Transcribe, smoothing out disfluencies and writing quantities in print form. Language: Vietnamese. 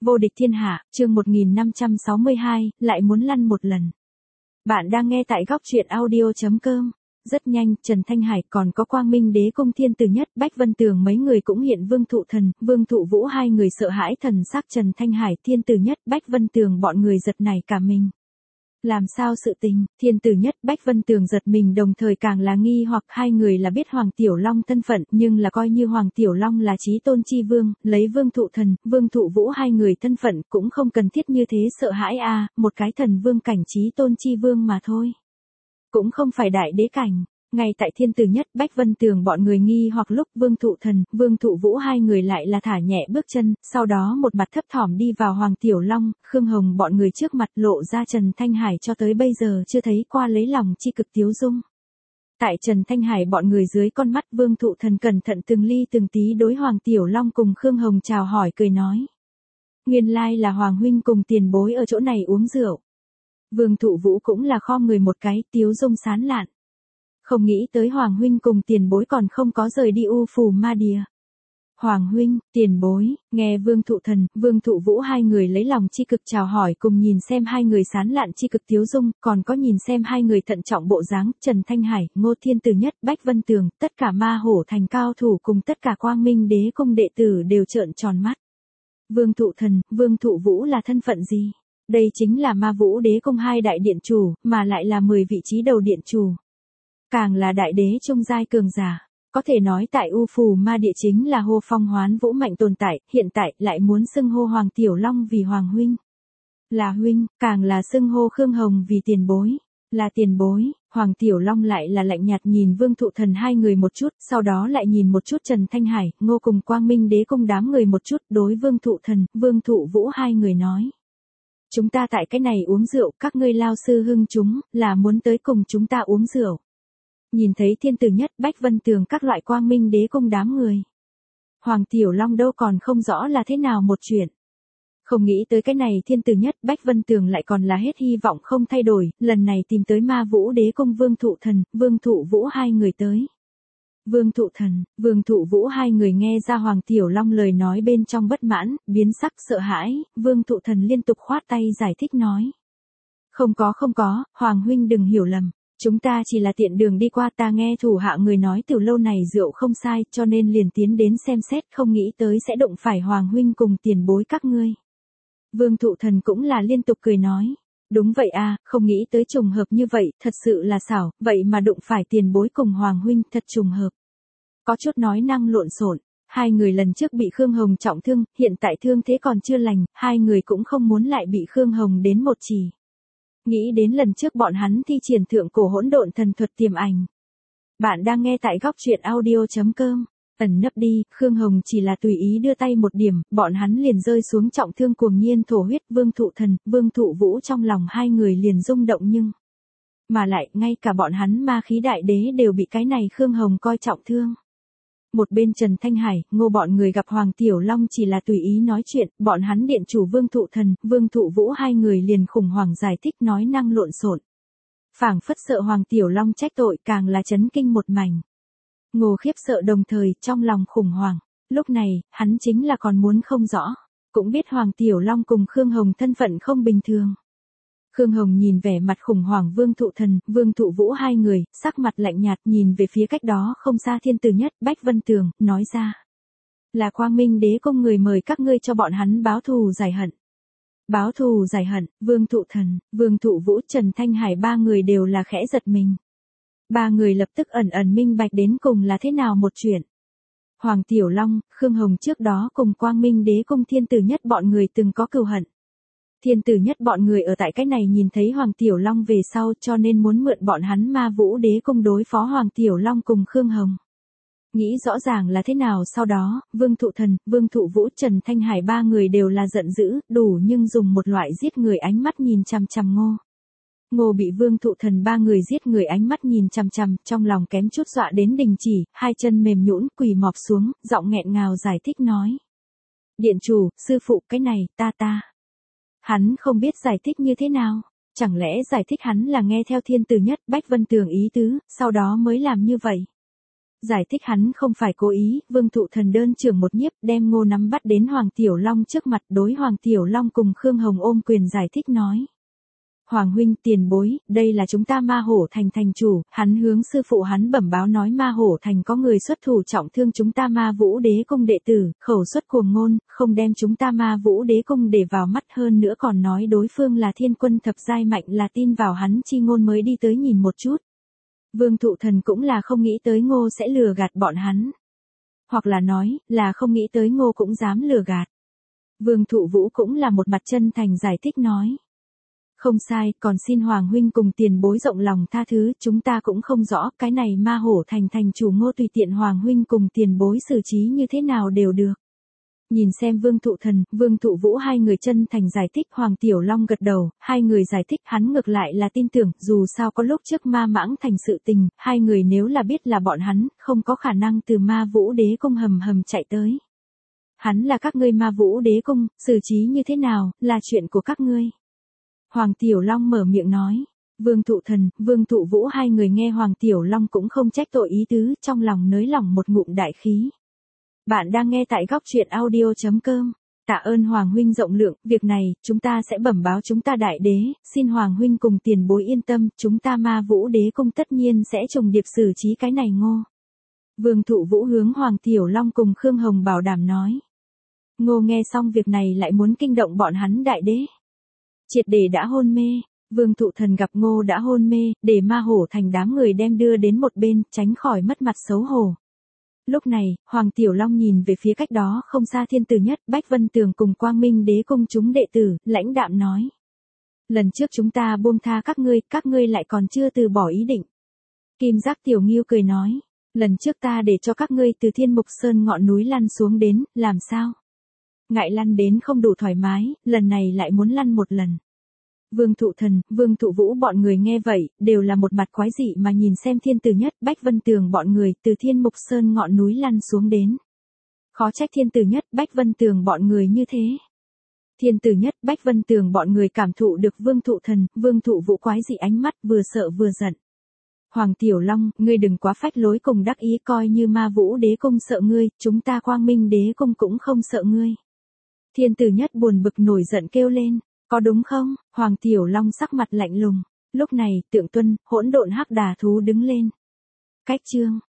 Vô địch thiên hạ, chương 1562, lại muốn lăn một lần. Bạn đang nghe tại góc truyện audio.com. Rất nhanh, Trần Thanh Hải còn có Quang Minh Đế Cung Thiên Tử Nhất, Bách Vân Tường mấy người cũng hiện Vương Thụ Thần, Vương Thụ Vũ hai người sợ hãi thần sắc Trần Thanh Hải, Thiên Tử Nhất, Bách Vân Tường bọn người giật nảy cả mình. Làm sao sự tình, Thiên Tử Nhất, Bách Vân Tường giật mình đồng thời càng là nghi hoặc hai người là biết Hoàng Tiểu Long thân phận nhưng là coi như Hoàng Tiểu Long là chí tôn chi vương, lấy Vương Thụ Thần, Vương Thụ Vũ hai người thân phận cũng không cần thiết như thế sợ hãi một cái thần vương cảnh chí tôn chi vương mà thôi. Cũng không phải đại đế cảnh. Ngay tại Thiên Tử Nhất, Bách Vân Tường bọn người nghi hoặc lúc Vương Thụ Thần, Vương Thụ Vũ hai người lại là thả nhẹ bước chân, sau đó một mặt thấp thỏm đi vào Hoàng Tiểu Long, Khương Hồng bọn người trước mặt lộ ra Trần Thanh Hải cho tới bây giờ chưa thấy qua lấy lòng chi cực tiếu dung. Tại Trần Thanh Hải bọn người dưới con mắt Vương Thụ Thần cẩn thận từng ly từng tí đối Hoàng Tiểu Long cùng Khương Hồng chào hỏi cười nói. Nguyên lai là Hoàng huynh cùng tiền bối ở chỗ này uống rượu. Vương Thụ Vũ cũng là khom người một cái tiếu dung sán lạn. Không nghĩ tới Hoàng huynh cùng tiền bối còn không có rời đi U Phù Ma Địa. Hoàng huynh, tiền bối, nghe Vương Thụ Thần, Vương Thụ Vũ hai người lấy lòng chi cực chào hỏi cùng nhìn xem hai người sán lạn chi cực tiếu dung, còn có nhìn xem hai người thận trọng bộ dáng, Trần Thanh Hải, Ngô Thiên Tử Nhất, Bách Vân Tường, tất cả ma hổ thành cao thủ cùng tất cả Quang Minh Đế Cung đệ tử đều trợn tròn mắt. Vương Thụ Thần, Vương Thụ Vũ là thân phận gì? Đây chính là Ma Vũ Đế Cung hai đại điện chủ, mà lại là 10 vị trí đầu điện chủ. Càng là đại đế trung giai cường giả, có thể nói tại U Phù Ma Địa chính là hô phong hoán vũ mạnh tồn tại, hiện tại lại muốn xưng hô Hoàng Tiểu Long vì Hoàng huynh. Là huynh, càng là xưng hô Khương Hồng vì tiền bối, là tiền bối. Hoàng Tiểu Long lại là lạnh nhạt nhìn Vương Thụ Thần hai người một chút, sau đó lại nhìn một chút Trần Thanh Hải, Ngô cùng Quang Minh Đế Cung đám người một chút, đối Vương Thụ Thần, Vương Thụ Vũ hai người nói. Chúng ta tại cái này uống rượu, các ngươi lao sư hưng chúng, là muốn tới cùng chúng ta uống rượu. Nhìn thấy Thiên Tử Nhất, Bách Vân Tường các loại Quang Minh Đế Cung đám người. Hoàng Tiểu Long đâu còn không rõ là thế nào một chuyện. Không nghĩ tới cái này Thiên Tử Nhất, Bách Vân Tường lại còn là hết hy vọng không thay đổi, lần này tìm tới Ma Vũ Đế Cung Vương Thụ Thần, Vương Thụ Vũ hai người tới. Vương Thụ Thần, Vương Thụ Vũ hai người nghe ra Hoàng Tiểu Long lời nói bên trong bất mãn, biến sắc sợ hãi, Vương Thụ Thần liên tục khoát tay giải thích nói. Không có, Hoàng huynh đừng hiểu lầm. Chúng ta chỉ là tiện đường đi qua, ta nghe thủ hạ người nói từ lâu này rượu không sai cho nên liền tiến đến xem xét, không nghĩ tới sẽ đụng phải Hoàng huynh cùng tiền bối các ngươi. Vương Thụ Thần cũng là liên tục cười nói. Đúng vậy không nghĩ tới trùng hợp như vậy, thật sự là xảo, vậy mà đụng phải tiền bối cùng Hoàng huynh, thật trùng hợp. Có chút nói năng lộn xộn, hai người lần trước bị Khương Hồng trọng thương, hiện tại thương thế còn chưa lành, hai người cũng không muốn lại bị Khương Hồng đến một chỉ. Nghĩ đến lần trước bọn hắn thi triển thượng cổ hỗn độn thần thuật tiềm ảnh. Bạn đang nghe tại góc truyện audio.com. Ẩn nấp đi, Khương Hồng chỉ là tùy ý đưa tay một điểm, bọn hắn liền rơi xuống trọng thương cuồng nhiên thổ huyết. Vương Thụ Thần, Vương Thụ Vũ trong lòng hai người liền rung động nhưng. Mà lại, ngay cả bọn hắn ma khí đại đế đều bị cái này Khương Hồng coi trọng thương. Một bên Trần Thanh Hải, Ngô bọn người gặp Hoàng Tiểu Long chỉ là tùy ý nói chuyện, bọn hắn điện chủ Vương Thụ Thần, Vương Thụ Vũ hai người liền khủng hoảng giải thích nói năng lộn xộn. Phảng phất sợ Hoàng Tiểu Long trách tội càng là chấn kinh một mảnh. Ngô khiếp sợ đồng thời trong lòng khủng hoảng, lúc này, hắn chính là còn muốn không rõ, cũng biết Hoàng Tiểu Long cùng Khương Hồng thân phận không bình thường. Khương Hồng nhìn vẻ mặt khủng hoảng Vương Thụ Thần, Vương Thụ Vũ hai người, sắc mặt lạnh nhạt nhìn về phía cách đó không xa Thiên Tử Nhất, Bách Vân Tường, nói ra. Là Quang Minh Đế Cung người mời các ngươi cho bọn hắn báo thù giải hận. Báo thù giải hận, Vương Thụ Thần, Vương Thụ Vũ, Trần Thanh Hải ba người đều là khẽ giật mình. Ba người lập tức ẩn minh bạch đến cùng là thế nào một chuyện. Hoàng Tiểu Long, Khương Hồng trước đó cùng Quang Minh Đế Cung Thiên Tử Nhất bọn người từng có cừu hận. Thiên Tử Nhất bọn người ở tại cái này nhìn thấy Hoàng Tiểu Long về sau cho nên muốn mượn bọn hắn Ma Vũ Đế Cung đối phó Hoàng Tiểu Long cùng Khương Hồng. Nghĩ rõ ràng là thế nào sau đó, Vương Thụ Thần, Vương Thụ Vũ, Trần Thanh Hải ba người đều là giận dữ, đủ nhưng dùng một loại giết người ánh mắt nhìn chằm chằm Ngô. Ngô bị Vương Thụ Thần ba người giết người ánh mắt nhìn chằm chằm, trong lòng kém chút dọa đến đình chỉ, hai chân mềm nhũn quỳ mọp xuống, giọng nghẹn ngào giải thích nói. Điện chủ, sư phụ, cái này, ta. Hắn không biết giải thích như thế nào, chẳng lẽ giải thích hắn là nghe theo Thiên Tử Nhất, Bách Vân Tường ý tứ, sau đó mới làm như vậy. Giải thích hắn không phải cố ý, Vương Thụ Thần đơn trưởng một nhiếp đem Ngô nắm bắt đến Hoàng Tiểu Long trước mặt, đối Hoàng Tiểu Long cùng Khương Hồng ôm quyền giải thích nói. Hoàng huynh, tiền bối, đây là chúng ta Ma Hổ Thành thành chủ, hắn hướng sư phụ hắn bẩm báo nói Ma Hổ Thành có người xuất thủ trọng thương chúng ta Ma Vũ Đế Cung đệ tử, khẩu xuất cuồng ngôn, không đem chúng ta Ma Vũ Đế Cung để vào mắt, hơn nữa còn nói đối phương là thiên quân thập giai mạnh, là tin vào hắn chi ngôn mới đi tới nhìn một chút. Vương Thụ Thần cũng là không nghĩ tới Ngô sẽ lừa gạt bọn hắn. Hoặc là nói, là không nghĩ tới Ngô cũng dám lừa gạt. Vương Thụ Vũ cũng là một mặt chân thành giải thích nói. Không sai, còn xin Hoàng huynh cùng tiền bối rộng lòng tha thứ, chúng ta cũng không rõ, cái này Ma Hổ Thành thành chủ Ngô tùy tiện Hoàng huynh cùng tiền bối xử trí như thế nào đều được. Nhìn xem Vương Thụ Thần, Vương Thụ Vũ hai người chân thành giải thích, Hoàng Tiểu Long gật đầu, hai người giải thích, hắn ngược lại là tin tưởng, dù sao có lúc trước Ma Mãng Thành sự tình, hai người nếu là biết là bọn hắn, không có khả năng từ Ma Vũ Đế Cung hầm chạy tới. Hắn là các ngươi Ma Vũ Đế Cung, xử trí như thế nào, là chuyện của các ngươi. Hoàng Tiểu Long mở miệng nói. Vương Thụ Thần, Vương Thụ Vũ hai người nghe Hoàng Tiểu Long cũng không trách tội ý tứ, trong lòng nới lỏng một ngụm đại khí. Bạn đang nghe tại góc truyện audio.com. Tạ ơn Hoàng huynh rộng lượng, việc này, chúng ta sẽ bẩm báo chúng ta đại đế, xin Hoàng huynh cùng tiền bối yên tâm, chúng ta Ma Vũ Đế Cung tất nhiên sẽ trùng điệp xử trí cái này Ngô. Vương Thụ Vũ hướng Hoàng Tiểu Long cùng Khương Hồng bảo đảm nói. Ngô nghe xong việc này lại muốn kinh động bọn hắn đại đế. Triệt để đã hôn mê, Vương Thụ Thần gặp Ngô đã hôn mê, để Ma Hổ Thành đám người đem đưa đến một bên, tránh khỏi mất mặt xấu hổ. Lúc này, Hoàng Tiểu Long nhìn về phía cách đó không xa Thiên Tử Nhất, Bách Vân Tường cùng Quang Minh Đế Cung chúng đệ tử, lãnh đạm nói. Lần trước chúng ta buông tha các ngươi lại còn chưa từ bỏ ý định. Kim Giác Tiểu Nghiêu cười nói, lần trước ta để cho các ngươi từ Thiên Mục Sơn ngọn núi lăn xuống đến, làm sao? Ngại lăn đến không đủ thoải mái, lần này lại muốn lăn một lần. Vương Thụ Thần, Vương Thụ Vũ bọn người nghe vậy, đều là một mặt quái dị mà nhìn xem Thiên Tử Nhất, Bách Vân Tường bọn người từ Thiên Mục Sơn ngọn núi lăn xuống đến. Khó trách Thiên Tử Nhất, Bách Vân Tường bọn người như thế. Thiên Tử Nhất, Bách Vân Tường bọn người cảm thụ được Vương Thụ Thần, Vương Thụ Vũ quái dị ánh mắt, vừa sợ vừa giận. Hoàng Tiểu Long, ngươi đừng quá phách lối cùng đắc ý, coi như Ma Vũ Đế Cung sợ ngươi, chúng ta Quang Minh Đế Cung cũng không sợ ngươi. Thiên Tử Nhất buồn bực nổi giận kêu lên, có đúng không? Hoàng Tiểu Long sắc mặt lạnh lùng. Lúc này, Tượng Tuân, hỗn độn hắc đà thú đứng lên. Cách chương.